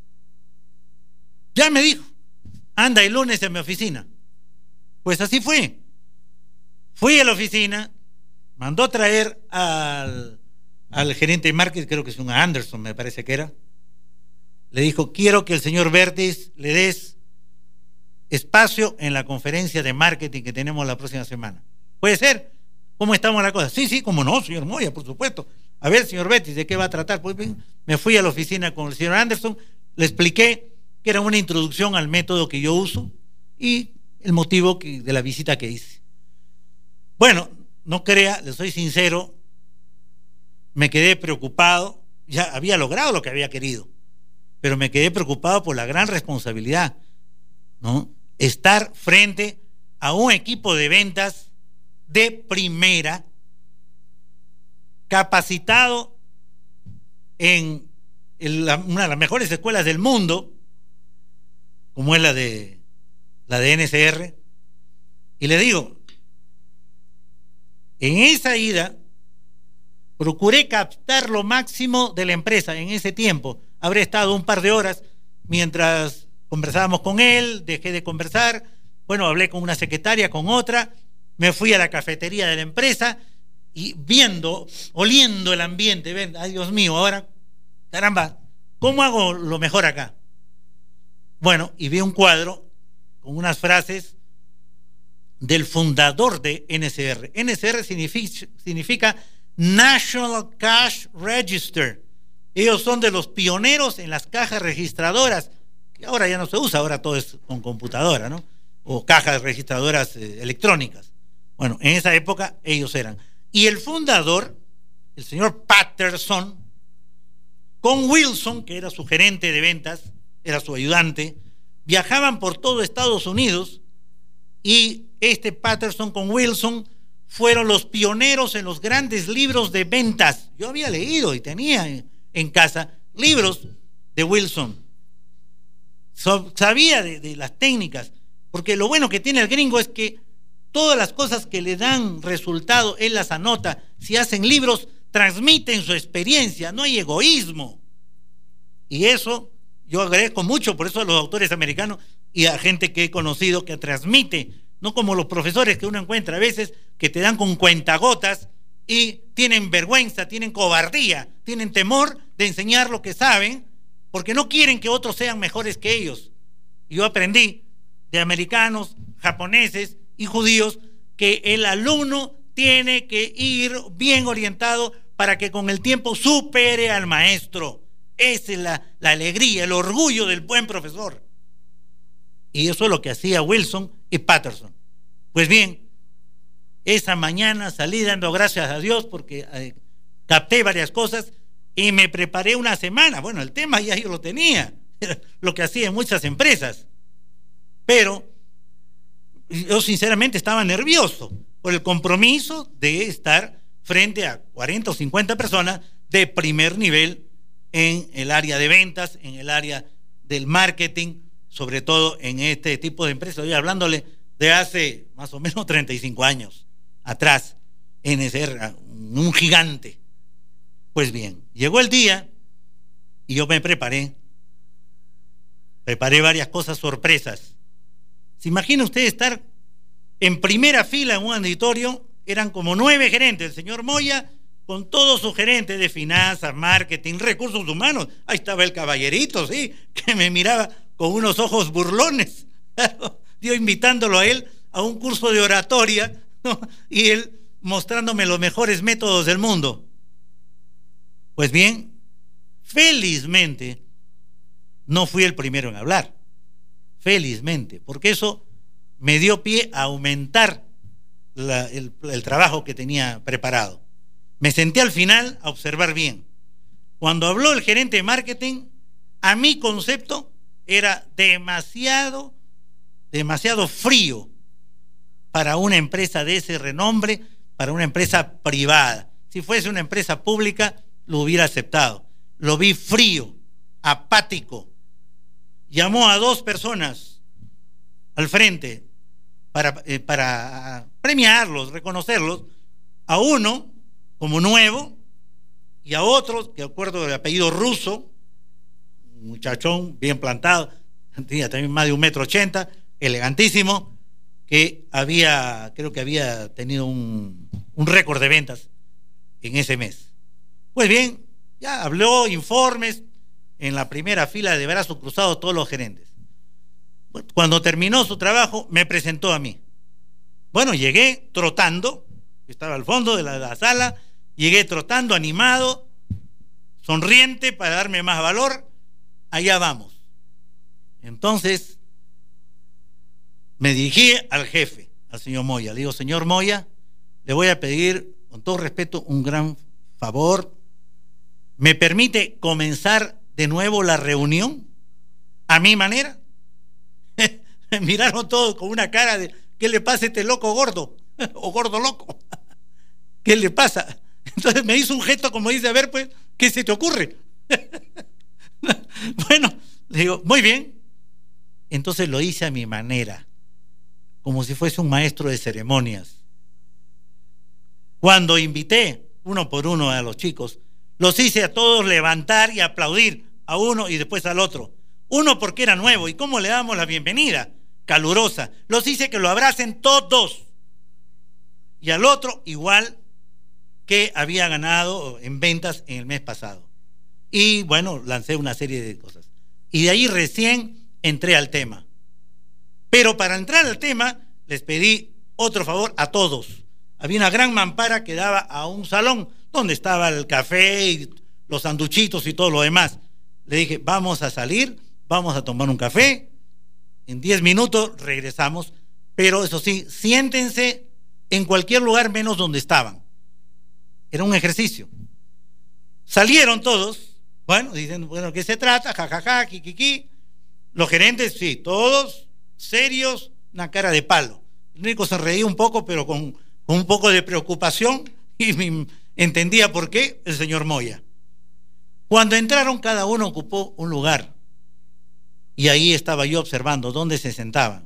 Speaker 3: Ya me dijo, anda el lunes en mi oficina. Pues así fue. Fui a la oficina, mandó traer al, al gerente de marketing, creo que es un Anderson, me parece que era. Le dijo, quiero que el señor Bertis le des espacio en la conferencia de marketing que tenemos la próxima semana. ¿Puede ser? ¿Cómo estamos la cosa? Sí, sí, cómo no, señor Moya, por supuesto. A ver, señor Bertis, ¿de qué va a tratar? Pues bien, me fui a la oficina con el señor Anderson, le expliqué que era una introducción al método que yo uso y el motivo que, de la visita que hice. Bueno, no crea, le soy sincero, me quedé preocupado, ya había logrado lo que había querido, pero me quedé preocupado por la gran responsabilidad, ¿no? Estar frente a un equipo de ventas de primera, capacitado en el, la, una de las mejores escuelas del mundo, como es la de la de N S R, y le digo, en esa ida procuré captar lo máximo de la empresa. En ese tiempo habré estado un par de horas mientras conversábamos con él, dejé de conversar, bueno, hablé con una secretaria, con otra, me fui a la cafetería de la empresa y viendo, oliendo el ambiente, ven, ay Dios mío, ahora, caramba, ¿cómo hago lo mejor acá? Bueno, y vi un cuadro con unas frases del fundador de N S R. N S R significa, significa National Cash Register. Ellos son de los pioneros en las cajas registradoras que ahora ya no se usa, ahora todo es con computadora, ¿no? O cajas registradoras eh, electrónicas. Bueno, en esa época ellos eran. Y el fundador, el señor Patterson, con Wilson, que era su gerente de ventas, era su ayudante, viajaban por todo Estados Unidos, y este Patterson con Wilson fueron los pioneros en los grandes libros de ventas. Yo había leído y tenía en, en casa libros de Wilson. So, sabía de, de las técnicas, porque lo bueno que tiene el gringo es que todas las cosas que le dan resultado, él las anota. Si hacen libros, transmiten su experiencia, no hay egoísmo. Y eso yo agradezco mucho, por eso a los autores americanos y a gente que he conocido que transmite, no como los profesores que uno encuentra a veces que te dan con cuentagotas y tienen vergüenza, tienen cobardía, tienen temor de enseñar lo que saben porque no quieren que otros sean mejores que ellos. Y yo aprendí de americanos, japoneses y judíos que el alumno tiene que ir bien orientado para que con el tiempo supere al maestro. Esa es la, la alegría, el orgullo del buen profesor. Y eso es lo que hacía Wilson y Patterson. Pues bien, esa mañana salí dando gracias a Dios porque eh, capté varias cosas y me preparé una semana. Bueno, el tema ya yo lo tenía, era lo que hacía en muchas empresas. Pero yo sinceramente estaba nervioso por el compromiso de estar frente a cuarenta o cincuenta personas de primer nivel en el área de ventas, en el área del marketing, sobre todo en este tipo de empresas. Estoy hablándole de hace más o menos treinta y cinco años atrás, en ese un gigante. Pues bien, llegó el día y yo me preparé, preparé varias cosas sorpresas. ¿Se imagina usted estar en primera fila en un auditorio? Eran como nueve gerentes, el señor Moya con todos sus gerentes de finanzas, marketing, recursos humanos. Ahí estaba el caballerito, sí, que me miraba con unos ojos burlones. Yo invitándolo a él a un curso de oratoria, ¿no? Y él mostrándome los mejores métodos del mundo. Pues bien, felizmente no fui el primero en hablar. Felizmente, porque eso me dio pie a aumentar la, el, el trabajo que tenía preparado. Me senté al final a observar bien. Cuando habló el gerente de marketing, a mi concepto era demasiado, demasiado frío para una empresa de ese renombre, para una empresa privada. Si fuese una empresa pública, lo hubiera aceptado. Lo vi frío, apático. Llamó a dos personas al frente para, eh, para premiarlos, reconocerlos. A uno como nuevo y a otro, que acuerdo de apellido ruso, un muchachón bien plantado, tenía también más de un metro ochenta, elegantísimo, que había, creo que había tenido un, un récord de ventas en ese mes. Pues bien, ya habló, informes, en la primera fila de brazo cruzado todos los gerentes. Cuando terminó su trabajo, me presentó a mí. Bueno, llegué trotando, estaba al fondo de la, de la sala, llegué trotando, animado, sonriente para darme más valor. Allá vamos. Entonces me dirigí al jefe, al señor Moya. Le digo, señor Moya, le voy a pedir con todo respeto un gran favor. ¿Me permite comenzar de nuevo la reunión a mi manera? Me miraron todos con una cara de ¿qué le pasa a este loco gordo? O gordo loco. ¿Qué le pasa? Entonces me hizo un gesto como dice, a ver pues, ¿qué se te ocurre? Bueno, le digo, muy bien. Entonces lo hice a mi manera, como si fuese un maestro de ceremonias. Cuando invité uno por uno a los chicos, los hice a todos levantar y aplaudir, a uno y después al otro. Uno porque era nuevo, ¿y cómo le damos la bienvenida? Calurosa. Los hice que lo abracen todos. Y al otro igual, que había ganado en ventas en el mes pasado. Y bueno, lancé una serie de cosas. Y de ahí recién entré al tema. Pero para entrar al tema, les pedí otro favor a todos. Había una gran mampara que daba a un salón donde estaba el café y los sanduchitos y todo lo demás. Le dije, vamos a salir vamos a tomar un café, en diez minutos regresamos, pero eso sí, siéntense en cualquier lugar menos donde estaban. Era un ejercicio. Salieron todos, bueno, dicen, bueno, ¿qué se trata? Ja, ja, ja, ki, ki, ki. Los gerentes, sí, todos serios, una cara de palo. El único se reía un poco, pero con, con un poco de preocupación, y me entendía por qué, el señor Moya. Cuando entraron, cada uno ocupó un lugar, y ahí estaba yo observando dónde se sentaban.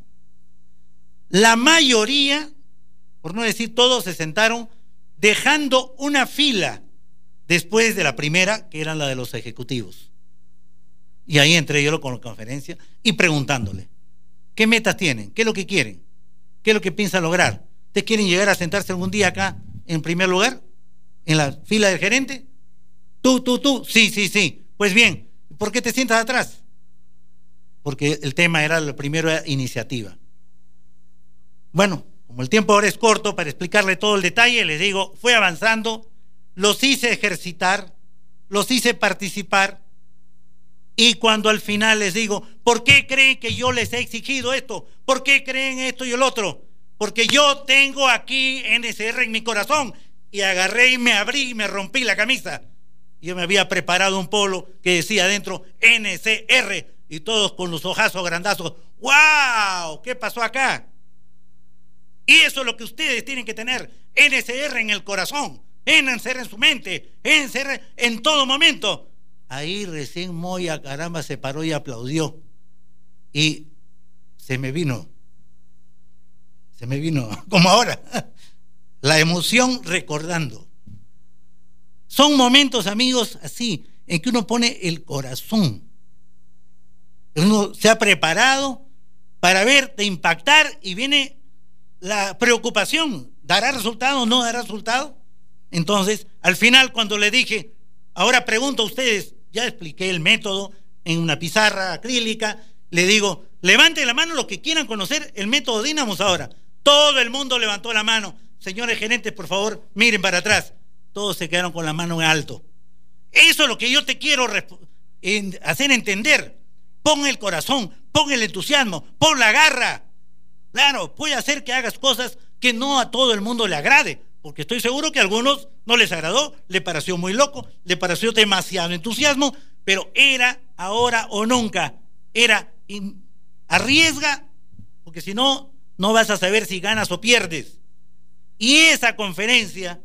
Speaker 3: La mayoría, por no decir todos, se sentaron dejando una fila después de la primera, que era la de los ejecutivos. Y ahí entré yo con la conferencia y preguntándole, ¿qué metas tienen? ¿Qué es lo que quieren? ¿Qué es lo que piensan lograr? ¿Ustedes quieren llegar a sentarse algún día acá en primer lugar? ¿En la fila del gerente? Tú, tú, tú. Sí, sí, sí. Pues bien, ¿por qué te sientas atrás? Porque el tema era, lo primero era iniciativa. Bueno, como el tiempo ahora es corto para explicarle todo el detalle, les digo, fue avanzando, los hice ejercitar, los hice participar, y cuando al final les digo, ¿por qué creen que yo les he exigido esto? ¿Por qué creen esto y el otro? Porque yo tengo aquí N S R en mi corazón, y agarré y me abrí y me rompí la camisa. Yo me había preparado un polo que decía adentro N C R, y todos con los ojazos grandazos. ¡Wow! ¿Qué pasó acá? Y eso es lo que ustedes tienen que tener, N S R en el corazón, N S R en su mente, N S R en todo momento. Ahí recién Moya, caramba, se paró y aplaudió, y se me vino, se me vino, como ahora, la emoción recordando. Son momentos, amigos, así, en que uno pone el corazón. Uno se ha preparado para verte impactar, y viene la preocupación, ¿dará resultado o no dará resultado? Entonces, al final, cuando le dije, ahora pregunto a ustedes, ya expliqué el método en una pizarra acrílica, le digo, levanten la mano los que quieran conocer el método Dynamos ahora. Todo el mundo levantó la mano. Señores gerentes, por favor, miren para atrás. Todos se quedaron con la mano en alto. Eso es lo que yo te quiero en hacer entender. Pon el corazón, pon el entusiasmo, pon la garra. Claro, puede hacer que hagas cosas que no a todo el mundo le agrade, porque estoy seguro que a algunos no les agradó, le pareció muy loco, le pareció demasiado entusiasmo, pero era ahora o nunca, era in, arriesga, porque si no, no vas a saber si ganas o pierdes. Y esa conferencia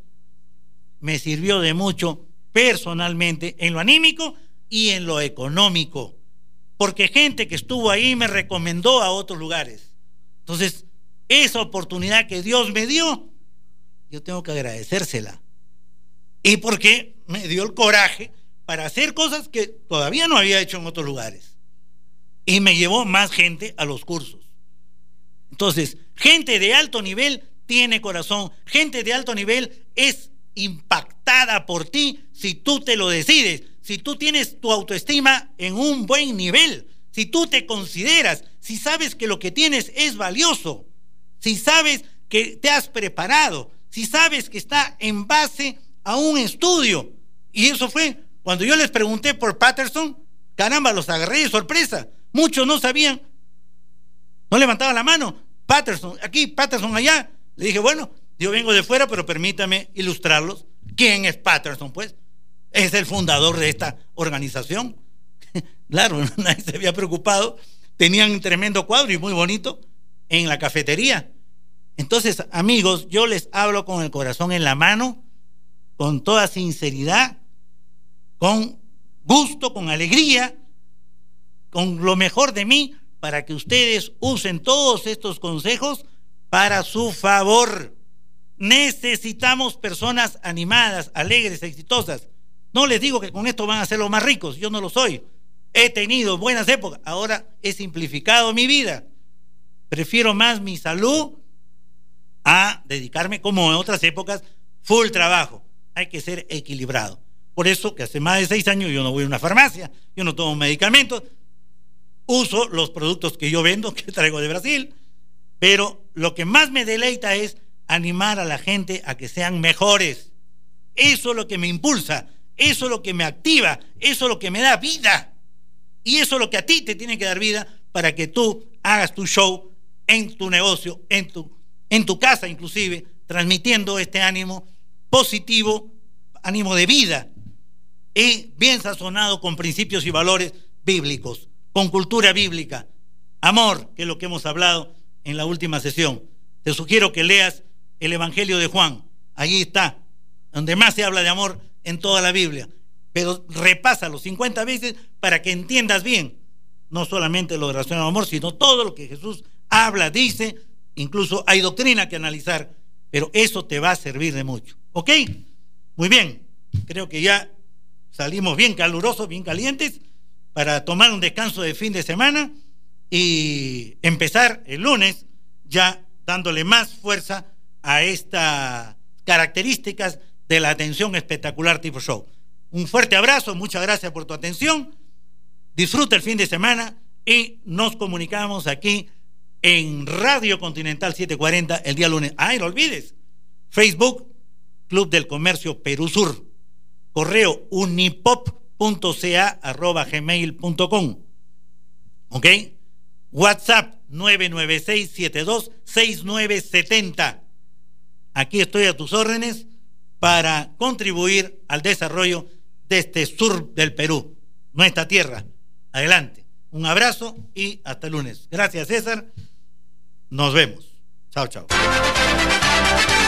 Speaker 3: me sirvió de mucho personalmente en lo anímico y en lo económico, porque gente que estuvo ahí me recomendó a otros lugares. Entonces, esa oportunidad que Dios me dio, yo tengo que agradecérsela. Y porque me dio el coraje para hacer cosas que todavía no había hecho en otros lugares. Y me llevó más gente a los cursos. Entonces, gente de alto nivel tiene corazón. Gente de alto nivel es impactada por ti si tú te lo decides. Si tú tienes tu autoestima en un buen nivel. Si tú te consideras, si sabes que lo que tienes es valioso, si sabes que te has preparado, si sabes que está en base a un estudio. Y eso fue cuando yo les pregunté por Patterson, caramba, los agarré de sorpresa. Muchos no sabían, no levantaban la mano. Patterson aquí, Patterson allá. Le dije, bueno, yo vengo de fuera, pero permítame ilustrarlos. ¿Quién es Patterson? Pues es el fundador de esta organización. Claro, nadie se había preocupado. Tenían un tremendo cuadro y muy bonito en la cafetería. Entonces, amigos, yo les hablo con el corazón en la mano, con toda sinceridad, con gusto, con alegría, con lo mejor de mí, para que ustedes usen todos estos consejos para su favor. Necesitamos personas animadas, alegres, exitosas. No les digo que con esto van a ser los más ricos, yo no lo soy. He tenido buenas épocas, ahora he simplificado mi vida. Prefiero más mi salud a dedicarme, como en otras épocas, full trabajo. Hay que ser equilibrado. Por eso que hace más de seis años yo no voy a una farmacia, yo no tomo medicamentos, uso los productos que yo vendo, que traigo de Brasil, pero lo que más me deleita es animar a la gente a que sean mejores. Eso es lo que me impulsa, eso es lo que me activa, eso es lo que me da vida. Y eso es lo que a ti te tiene que dar vida para que tú hagas tu show en tu negocio, en tu, en tu casa inclusive, transmitiendo este ánimo positivo, ánimo de vida, y bien sazonado con principios y valores bíblicos, con cultura bíblica, amor, que es lo que hemos hablado en la última sesión. Te sugiero que leas el Evangelio de Juan, allí está, donde más se habla de amor en toda la Biblia, pero repásalo cincuenta veces para que entiendas bien, no solamente lo relacionado al amor, sino todo lo que Jesús habla, dice, incluso hay doctrina que analizar, pero eso te va a servir de mucho, ¿ok? Muy bien, creo que ya salimos bien calurosos, bien calientes, para tomar un descanso de fin de semana y empezar el lunes ya dándole más fuerza a estas características de la atención espectacular tipo show. Un fuerte abrazo, muchas gracias por tu atención, disfruta el fin de semana y nos comunicamos aquí en Radio Continental setecientos cuarenta el día lunes. Ah, y no olvides, Facebook, Club del Comercio Perú Sur, correo unipop punto ca arroba gmail punto com, ¿ok? WhatsApp nueve nueve seis siete dos seis nueve siete cero. Aquí estoy a tus órdenes para contribuir al desarrollo de este sur del Perú, nuestra tierra. Adelante. Un abrazo y hasta el lunes. Gracias, César. Nos vemos. Chao, chao.